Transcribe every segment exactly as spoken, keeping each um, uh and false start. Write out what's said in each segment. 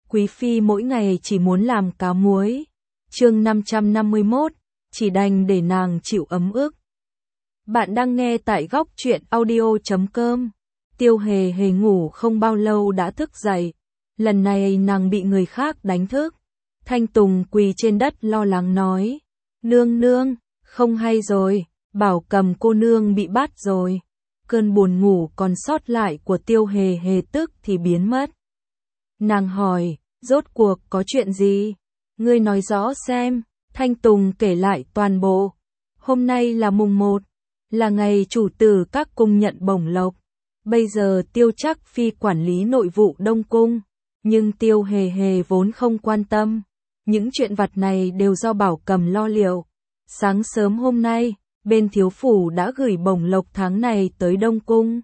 Quý phi mỗi ngày chỉ muốn làm cá muối. Chương năm trăm năm mươi mốt, chỉ đành để nàng chịu ấm ức. Bạn đang nghe tại góc truyện audio chấm com. Tiêu Hề Hề ngủ không bao lâu đã thức dậy. Lần này nàng bị người khác đánh thức. Thanh Tùng quỳ trên đất lo lắng nói: "Nương nương, không hay rồi, Bảo Cầm cô nương bị bắt rồi." Cơn buồn ngủ còn sót lại của Tiêu Hề Hề tức thì biến mất. Nàng hỏi: "Rốt cuộc có chuyện gì? Ngươi nói rõ xem." Thanh Tùng kể lại toàn bộ. Hôm nay là mùng một, là ngày chủ tử các cung nhận bổng lộc. Bây giờ Tiêu Trác Phi quản lý nội vụ Đông Cung, nhưng Tiêu Hề Hề vốn không quan tâm. Những chuyện vặt này đều do Bảo Cầm lo liệu. Sáng sớm hôm nay, bên thiếu phủ đã gửi bổng lộc tháng này tới Đông Cung.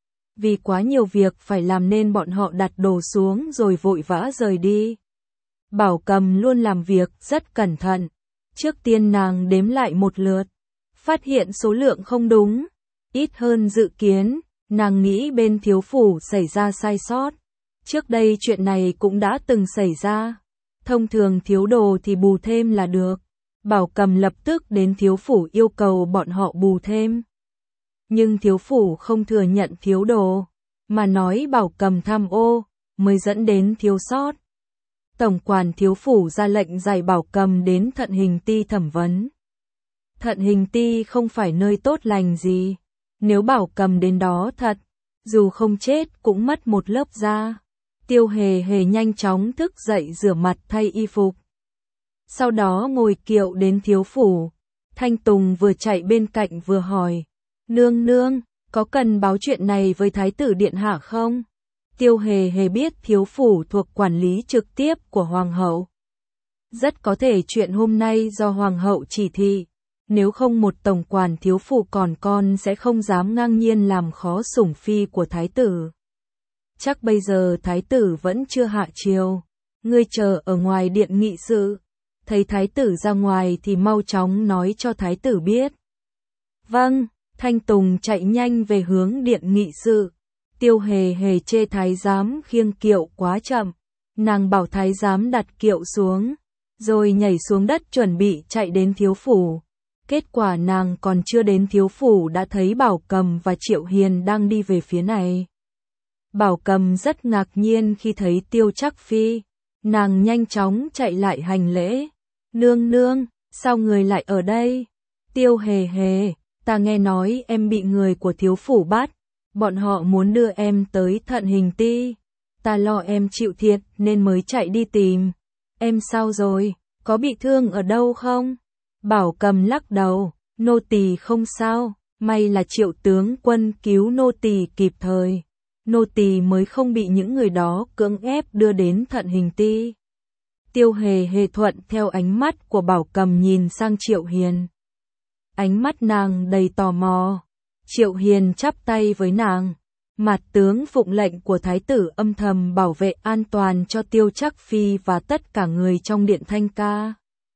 Vì quá nhiều việc phải làm nên bọn họ đặt đồ xuống rồi vội vã rời đi. Bảo Cầm luôn làm việc rất cẩn thận. Trước tiên nàng đếm lại một lượt, phát hiện số lượng không đúng, ít hơn dự kiến. Nàng nghĩ bên thiếu phủ xảy ra sai sót. Trước đây chuyện này cũng đã từng xảy ra. Thông thường thiếu đồ thì bù thêm là được. Bảo Cầm lập tức đến thiếu phủ yêu cầu bọn họ bù thêm. Nhưng thiếu phủ không thừa nhận thiếu đồ, mà nói Bảo Cầm tham ô, mới dẫn đến thiếu sót. Tổng quản thiếu phủ ra lệnh giải Bảo Cầm đến Thận Hình Ti thẩm vấn. Thận Hình Ti không phải nơi tốt lành gì. Nếu Bảo Cầm đến đó thật, dù không chết cũng mất một lớp da. Tiêu Hề Hề nhanh chóng thức dậy rửa mặt thay y phục. Sau đó ngồi kiệu đến thiếu phủ. Thanh Tùng vừa chạy bên cạnh vừa hỏi: "Nương nương, có cần báo chuyện này với Thái tử Điện Hạ không?" Tiêu Hề Hề biết thiếu phủ thuộc quản lý trực tiếp của Hoàng hậu. Rất có thể chuyện hôm nay do Hoàng hậu chỉ thị. Nếu không một tổng quản thiếu phủ còn con sẽ không dám ngang nhiên làm khó sủng phi của Thái tử. Chắc bây giờ Thái tử vẫn chưa hạ triều. Ngươi chờ ở ngoài điện nghị sự. Thấy Thái tử ra ngoài thì mau chóng nói cho Thái tử biết. Vâng. Thanh Tùng chạy nhanh về hướng điện nghị sự. Tiêu Hề Hề chê thái giám khiêng kiệu quá chậm. Nàng bảo thái giám đặt kiệu xuống, rồi nhảy xuống đất chuẩn bị chạy đến thiếu phủ. Kết quả nàng còn chưa đến thiếu phủ đã thấy Bảo Cầm và Triệu Hiền đang đi về phía này. Bảo Cầm rất ngạc nhiên khi thấy Tiêu Trác Phi. Nàng nhanh chóng chạy lại hành lễ. "Nương nương, sao người lại ở đây?" "Tiêu Hề Hề, ta nghe nói em bị người của thiếu phủ bắt. Bọn họ muốn đưa em tới Thận Hình Ti. Ta lo em chịu thiệt nên mới chạy đi tìm. Em sao rồi, có bị thương ở đâu không?" Bảo Cầm lắc đầu: "Nô tỳ không sao, may là Triệu tướng quân cứu nô tỳ kịp thời. Nô tỳ mới không bị những người đó cưỡng ép đưa đến Thận Hình Ti." Tiêu Hề Hề thuận theo ánh mắt của Bảo Cầm nhìn sang Triệu Hiền. Ánh mắt nàng đầy tò mò. Triệu Hiền chắp tay với nàng. Mạt tướng phụng lệnh của Thái tử âm thầm bảo vệ an toàn cho Tiêu Trác Phi và tất cả người trong điện Thanh Ca.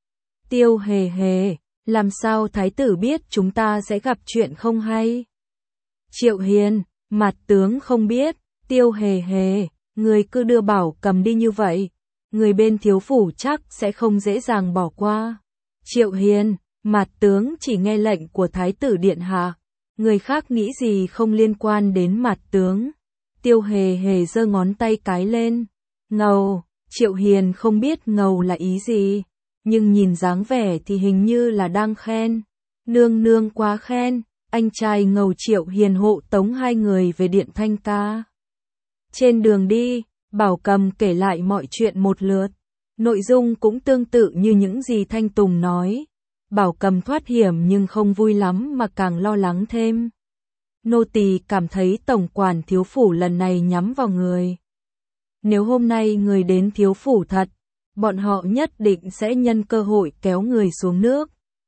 Tiêu Hề Hề, làm sao Thái tử biết chúng ta sẽ gặp chuyện không hay? Triệu Hiền, Mạt tướng không biết. Tiêu Hề Hề, người cứ đưa Bảo Cầm đi như vậy, người bên thiếu phủ chắc sẽ không dễ dàng bỏ qua. Triệu Hiền, Mạt tướng chỉ nghe lệnh của Thái tử Điện Hạ. Người khác nghĩ gì không liên quan đến Mạt tướng. Tiêu Hề Hề giơ ngón tay cái lên. Ngầu. Triệu Hiền không biết ngầu là ý gì, nhưng nhìn dáng vẻ thì hình như là đang khen. Nương nương quá khen. Anh trai ngầu Triệu Hiền hộ tống hai người về điện Thanh Ca. Trên đường đi, Bảo Cầm kể lại mọi chuyện một lượt. Nội dung cũng tương tự như những gì Thanh Tùng nói. Bảo Cầm thoát hiểm nhưng không vui lắm mà càng lo lắng thêm. Nô tỳ cảm thấy tổng quản thiếu phủ lần này nhắm vào người. Nếu hôm nay người đến thiếu phủ thật, bọn họ nhất định sẽ nhân cơ hội kéo người xuống nước.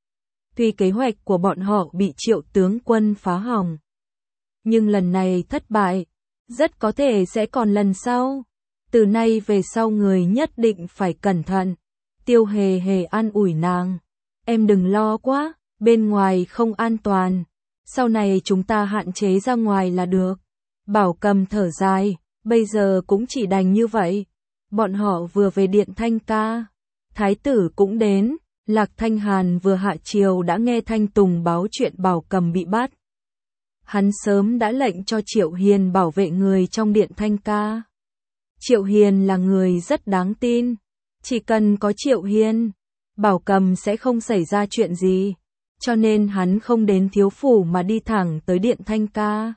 Tuy kế hoạch của bọn họ bị Triệu tướng quân phá hỏng, nhưng lần này thất bại, rất có thể sẽ còn lần sau. Từ nay về sau người nhất định phải cẩn thận. Tiêu Hề Hề an ủi nàng. Em đừng lo quá, bên ngoài không an toàn. Sau này chúng ta hạn chế ra ngoài là được. Bảo Cầm thở dài, bây giờ cũng chỉ đành như vậy. Bọn họ vừa về Điện Thanh Ca, thái tử cũng đến, Lạc Thanh Hàn vừa hạ triều đã nghe Thanh Tùng báo chuyện Bảo Cầm bị bắt. Hắn sớm đã lệnh cho Triệu Hiền bảo vệ người trong Điện Thanh Ca. Triệu Hiền là người rất đáng tin, chỉ cần có Triệu Hiền, Bảo Cầm sẽ không xảy ra chuyện gì, cho nên hắn không đến thiếu phủ mà đi thẳng tới Điện Thanh Ca.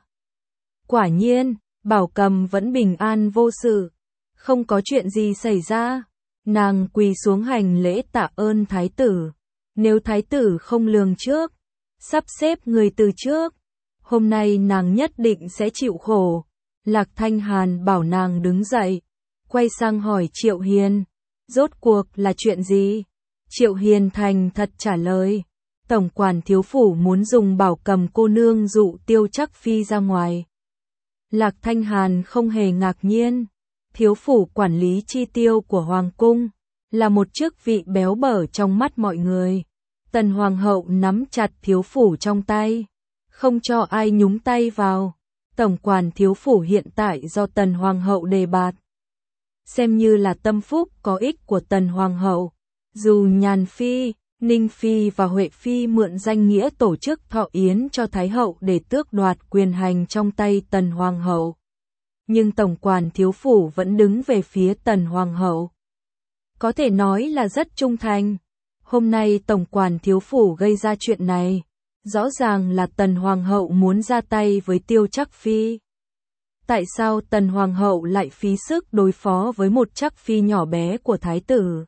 Quả nhiên, Bảo Cầm vẫn bình an vô sự, không có chuyện gì xảy ra. Nàng quỳ xuống hành lễ tạ ơn thái tử. Nếu thái tử không lường trước, sắp xếp người từ trước, hôm nay nàng nhất định sẽ chịu khổ. Lạc Thanh Hàn bảo nàng đứng dậy, quay sang hỏi Triệu Hiền, rốt cuộc là chuyện gì? Triệu Hiền thành thật trả lời, tổng quản thiếu phủ muốn dùng Bảo Cầm cô nương dụ Tiêu Trắc Phi ra ngoài. Lạc Thanh Hàn không hề ngạc nhiên, thiếu phủ quản lý chi tiêu của Hoàng cung, là một chức vị béo bở trong mắt mọi người. Tần Hoàng hậu nắm chặt thiếu phủ trong tay, không cho ai nhúng tay vào. Tổng quản thiếu phủ hiện tại do Tần Hoàng hậu đề bạt, xem như là tâm phúc có ích của Tần Hoàng hậu. Dù Nhàn Phi, Ninh Phi và Huệ Phi mượn danh nghĩa tổ chức thọ yến cho Thái hậu để tước đoạt quyền hành trong tay Tần Hoàng hậu, nhưng tổng quản thiếu phủ vẫn đứng về phía Tần Hoàng hậu. Có thể nói là rất trung thành. Hôm nay tổng quản thiếu phủ gây ra chuyện này, rõ ràng là Tần Hoàng hậu muốn ra tay với Tiêu Trắc Phi. Tại sao Tần Hoàng hậu lại phí sức đối phó với một Trắc Phi nhỏ bé của thái tử?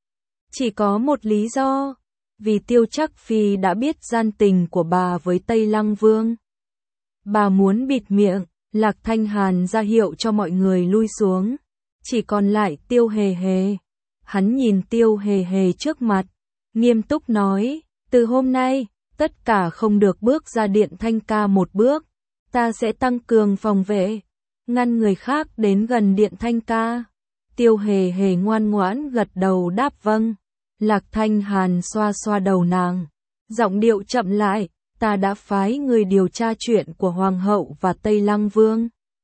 Chỉ có một lý do, vì Tiêu Trắc Phi đã biết gian tình của bà với Tây Lăng Vương. Bà muốn bịt miệng. Lạc Thanh Hàn ra hiệu cho mọi người lui xuống, chỉ còn lại Tiêu Hề Hề. Hắn nhìn Tiêu Hề Hề trước mặt, nghiêm túc nói, từ hôm nay, tất cả không được bước ra Điện Thanh Ca một bước, ta sẽ tăng cường phòng vệ, ngăn người khác đến gần Điện Thanh Ca. Tiêu Hề Hề ngoan ngoãn gật đầu đáp vâng. Lạc Thanh Hàn xoa xoa đầu nàng, giọng điệu chậm lại, ta đã phái người điều tra chuyện của Hoàng hậu và Tây Lăng Vương.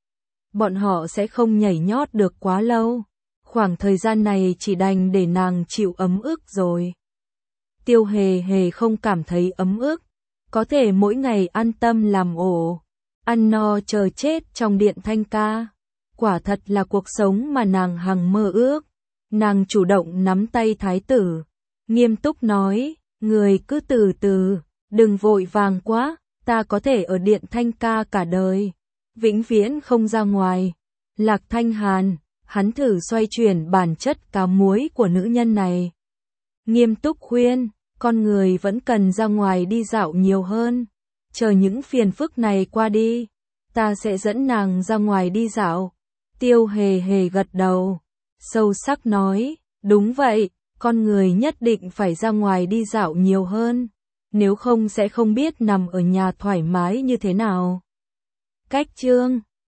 Bọn họ sẽ không nhảy nhót được quá lâu, khoảng thời gian này chỉ đành để nàng chịu ấm ức rồi. Tiêu Hề Hề không cảm thấy ấm ức, có thể mỗi ngày an tâm làm ổ, ăn no chờ chết trong Điện Thanh Ca. Quả thật là cuộc sống mà nàng hằng mơ ước. Nàng chủ động nắm tay thái tử, nghiêm túc nói, người cứ từ từ, đừng vội vàng quá, ta có thể ở Điện Thanh Ca cả đời, vĩnh viễn không ra ngoài. Lạc Thanh Hàn, hắn thử xoay chuyển bản chất cá muối của nữ nhân này. Nghiêm túc khuyên, con người vẫn cần ra ngoài đi dạo nhiều hơn. Chờ những phiền phức này qua đi, ta sẽ dẫn nàng ra ngoài đi dạo. Tiêu Hề Hề gật đầu, sâu sắc nói, đúng vậy, con người nhất định phải ra ngoài đi dạo nhiều hơn, nếu không sẽ không biết nằm ở nhà thoải mái như thế nào. Cách chương